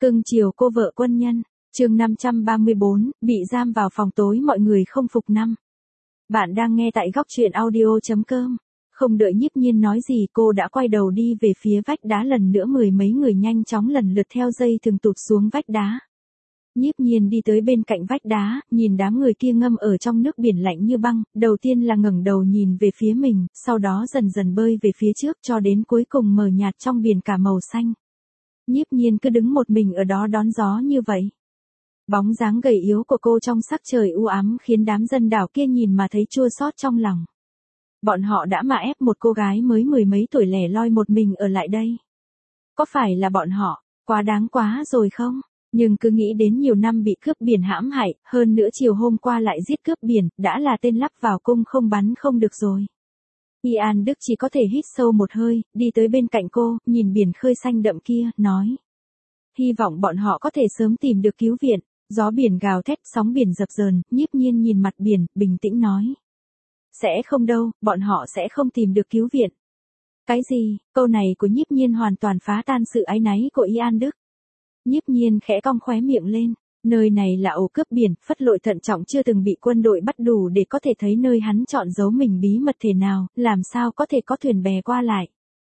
Cưng chiều cô vợ quân nhân. Chương 534, bị giam vào phòng tối mọi người không phục năm. Bạn đang nghe tại góc truyện audio.com. Không đợi Nhiếp Nhiên nói gì, cô đã quay đầu đi về phía vách đá, lần nữa mười mấy người nhanh chóng lần lượt theo dây thừng tụt xuống vách đá. Nhiếp Nhiên đi tới bên cạnh vách đá, nhìn đám người kia ngâm ở trong nước biển lạnh như băng, đầu tiên là ngẩng đầu nhìn về phía mình, sau đó dần dần bơi về phía trước cho đến cuối cùng mờ nhạt trong biển cả màu xanh. Nhiếp Nhiên cứ đứng một mình ở đó đón gió như vậy. Bóng dáng gầy yếu của cô trong sắc trời u ám khiến đám dân đảo kia nhìn mà thấy chua xót trong lòng. Bọn họ đã mà ép một cô gái mới mười mấy tuổi lẻ loi một mình ở lại đây. Có phải là bọn họ, quá đáng quá rồi không? Nhưng cứ nghĩ đến nhiều năm bị cướp biển hãm hại, hơn nữa chiều hôm qua lại giết cướp biển, đã là tên lắp vào cung không bắn không được rồi. Ian Đức chỉ có thể hít sâu một hơi, đi tới bên cạnh cô, nhìn biển khơi xanh đậm kia, nói. Hy vọng bọn họ có thể sớm tìm được cứu viện. Gió biển gào thét, sóng biển dập dờn, Nhiếp Nhiên nhìn mặt biển, bình tĩnh nói. Sẽ không đâu, bọn họ sẽ không tìm được cứu viện. Cái gì? Câu này của Nhiếp Nhiên hoàn toàn phá tan sự áy náy của Ian Đức. Nhiếp Nhiên khẽ cong khóe miệng lên. Nơi này là ổ cướp biển, Phất Lội thận trọng chưa từng bị quân đội bắt đủ để có thể thấy nơi hắn chọn giấu mình bí mật thế nào, làm sao có thể có thuyền bè qua lại.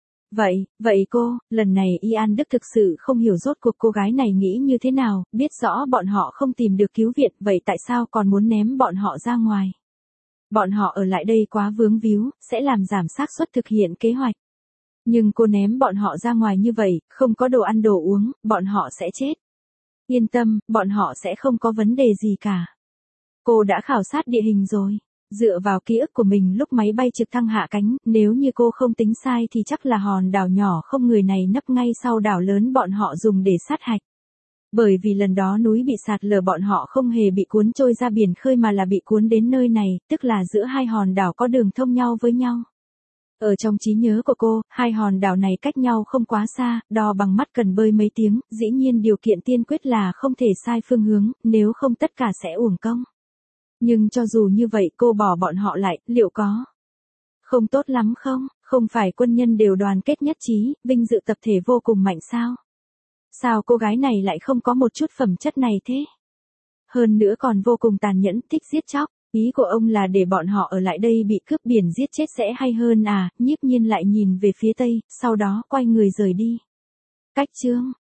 Vậy cô, lần này Ian Đức thực sự không hiểu rốt cuộc cô gái này nghĩ như thế nào, biết rõ bọn họ không tìm được cứu viện, vậy tại sao còn muốn ném bọn họ ra ngoài? Bọn họ ở lại đây quá vướng víu, sẽ làm giảm xác suất thực hiện kế hoạch. Nhưng cô ném bọn họ ra ngoài như vậy, không có đồ ăn đồ uống, bọn họ sẽ chết. Yên tâm, bọn họ sẽ không có vấn đề gì cả. Cô đã khảo sát địa hình rồi. Dựa vào ký ức của mình lúc máy bay trực thăng hạ cánh, nếu như cô không tính sai thì chắc là hòn đảo nhỏ không người này nấp ngay sau đảo lớn bọn họ dùng để sát hạch. Bởi vì lần đó núi bị sạt lở bọn họ không hề bị cuốn trôi ra biển khơi mà là bị cuốn đến nơi này, tức là giữa hai hòn đảo có đường thông nhau với nhau. Ở trong trí nhớ của cô, hai hòn đảo này cách nhau không quá xa, đo bằng mắt cần bơi mấy tiếng, dĩ nhiên điều kiện tiên quyết là không thể sai phương hướng, nếu không tất cả sẽ uổng công. Nhưng cho dù như vậy cô bỏ bọn họ lại, liệu có không tốt lắm không? Không phải quân nhân đều đoàn kết nhất trí, vinh dự tập thể vô cùng mạnh sao? Sao cô gái này lại không có một chút phẩm chất này thế? Hơn nữa còn vô cùng tàn nhẫn, thích giết chóc. Ý của ông là để bọn họ ở lại đây bị cướp biển giết chết sẽ hay hơn à? Nhiếp Nhiên lại nhìn về phía tây, sau đó quay người rời đi. Cách chương